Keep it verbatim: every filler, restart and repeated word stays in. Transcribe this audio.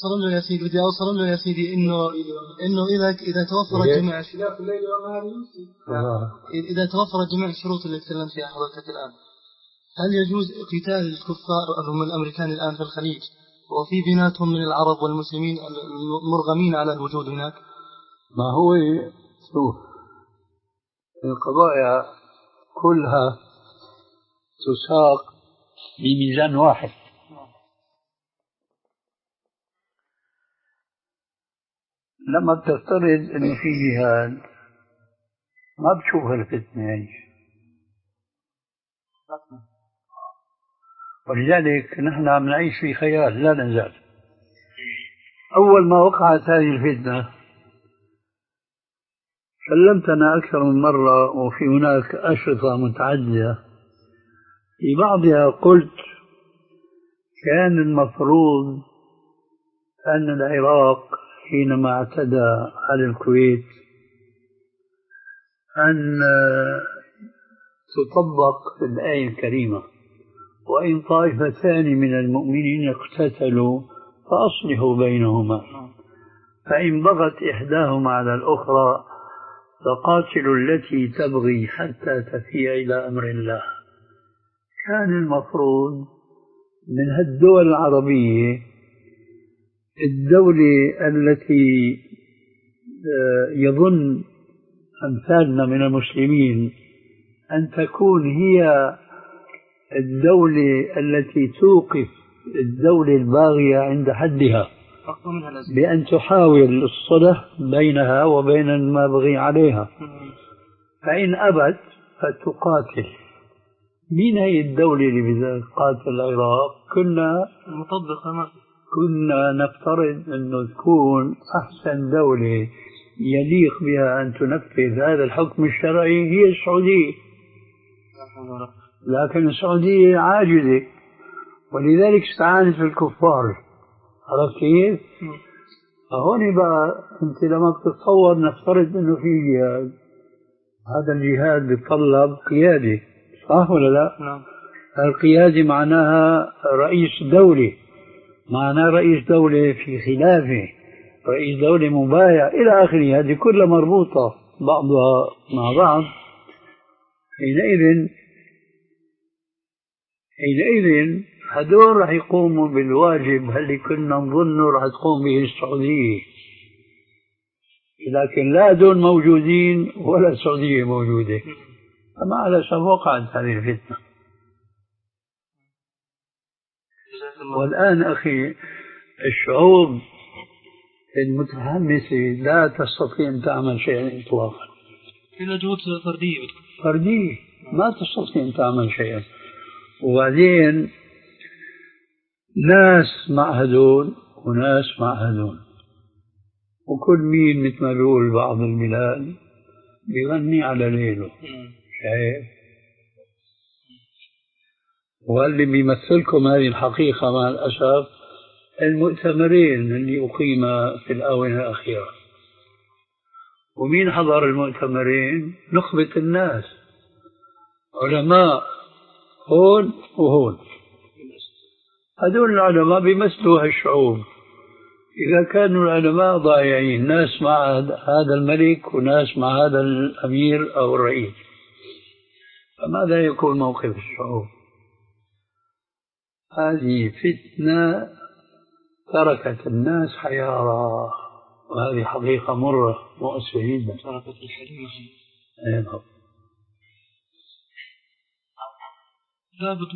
أوصل له يا سيدي بدي أوصل له يا سيدي إنه إنه إذا إذا توفرت جميع إذا توفرت جميع الشروط اللي تكلمت فيها حضرتك الآن، هل يجوز قتال الكفار هم الأمريكان الآن في الخليج وفي بيناتهم من العرب والمسلمين المرغمين على الوجود هناك؟ ما هو شوف، القضايا كلها تساق بميزان واحد. لما بتفترض انه في جهاد ما بتشوف الفتنة يعني. ولذلك نحن عم نعيش في خيال لا نزال. أول ما وقعت هذه الفتنة كلمتنا أكثر من مرة، وفي هناك أشرطة متعددة، في بعضها قلت كان المفروض أن العراق حينما اعتدى على الكويت أن تطبق الآية الكريمة: وإن طائفتان من المؤمنين اقتتلوا فأصلحوا بينهما فإن بغت إحداهما على الأخرى فقاتلوا التي تبغي حتى تفيء إلى أمر الله. كان المفروض من هالدول العربية الدولة التي يظن أمثالنا من المسلمين أن تكون هي الدولة التي توقف الدولة الباغية عند حدها بأن تحاول الصلح بينها وبين المابغي عليها، فإن أبت فتقاتل. مين هي الدولة اللي بدها تقاتل العراق؟ كنا مطبقة كنا نفترض أنه تكون أحسن دولة يليق بها أن تنفذ هذا الحكم الشرعي هي السعودية، لكن السعودية عاجزة ولذلك استعانت بالكفار. عرفت كيف؟ هون بقى أنت لما بتتصور نفترض أنه في جهاد، هذا الجهاد بيتطلب قيادة، صح ولا لا؟ نعم. القيادة معناها رئيس دولة، معناه رئيس دولة في خلافة، رئيس دولة مبايع إلى آخره، هذه كلها مربوطة بعضها مع بعض. حينئذ حينئذ هدول رح يقوموا بالواجب اللي كنا نظنه رح تقوم به السعودية، لكن لا دول موجودين ولا السعودية موجودة، أما على سبب وقعت هذه الفتنة. والآن أخي الشعوب المتحمسة لا تستطيع أن تعمل شيئا إطلاقا، إلا جهود فردية فردية ما تستطيع أن تعمل شيئا. وبعدين ناس معهدون وناس معهدون، وكل مين مثل ما بيقول بعض البلاد بيغني على ليله، شايف؟ واللي بيمثلكم هذه الحقيقة مع الأسف المؤتمرين اللي أقيم في الآونة الأخيرة. ومين حضر المؤتمرين؟ نخبة الناس، علماء هون وهون. هذول العلماء بيمثلوا هالشعوب. إذا كانوا العلماء ضايعين، ناس مع هذا الملك وناس مع هذا الأمير أو الرئيس، فماذا يكون موقف الشعوب؟ هذه فتنة تركت الناس حيارى، وهذه حقيقة مرة مؤسفة جدا. تركت الحليم أيضا.